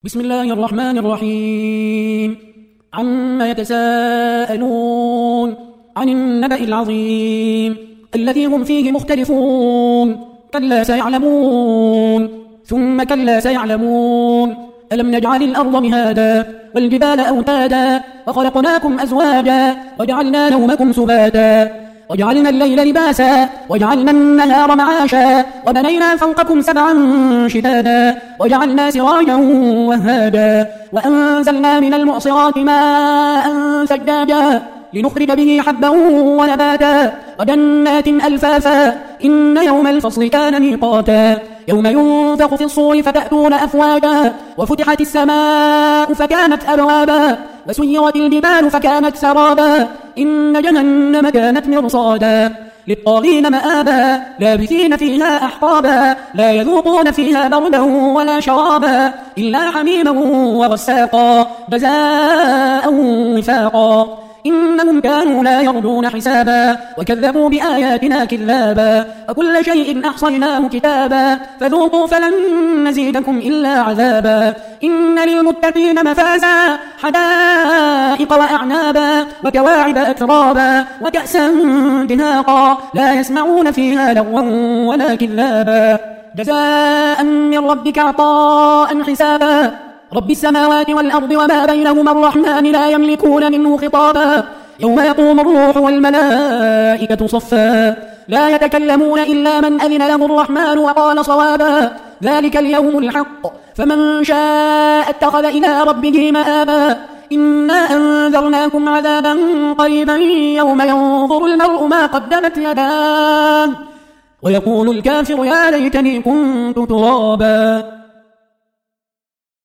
بسم الله الرحمن الرحيم. عما يتساءلون عن النبأ العظيم الذي هم فيه مختلفون. كلا سيعلمون ثم كلا سيعلمون. ألم نجعل الأرض مهادا والجبال أوتادا وخلقناكم أزواجا وجعلنا نومكم سباتا وجعلنا الليل لباسا وجعلنا النهار معاشا وبنينا فوقكم سبعا شدادا وجعلنا سراجا وهاجا وأنزلنا من المعصرات ماء ثجاجا لنخرج به حبا ونباتا وجنات ألفافا إن يوم الفصل كان ميقاتا يوم ينفخ في الصور فتأتون أفواجا وفتحت السماء فكانت أبوابا وسيرت الجبال فكانت سرابا إن جهنم كانت مرصادا للطاغين مآبا لابثين فيها أحقابا لا يذوقون فيها بردا ولا شرابا إلا حميما وغساقا جزاء وفاقا إنهم كانوا لا يرجون حسابا وكذبوا بآياتنا كذابا وكل شيء أحصيناه كتابا فذوقوا فلن نزيدكم إلا عذابا إن للمتقين مفازا حدائق وأعنابا وكواعب أترابا وكأسا دهاقا لا يسمعون فيها لغوا ولا كذابا جزاء من ربك عطاء حسابا رب السماوات والأرض وما بينهما الرحمن لا يملكون منه خطابا يوم يقوم الروح والملائكة صفا لا يتكلمون إلا من أذن له الرحمن وقال صوابا ذلك اليوم الحق فمن شاء اتخذ إلى ربه مآبا إنا أنذرناكم عذابا قريبا يوم ينظر المرء ما قدمت يداه ويقول الكافر يا ليتني كنت ترابا.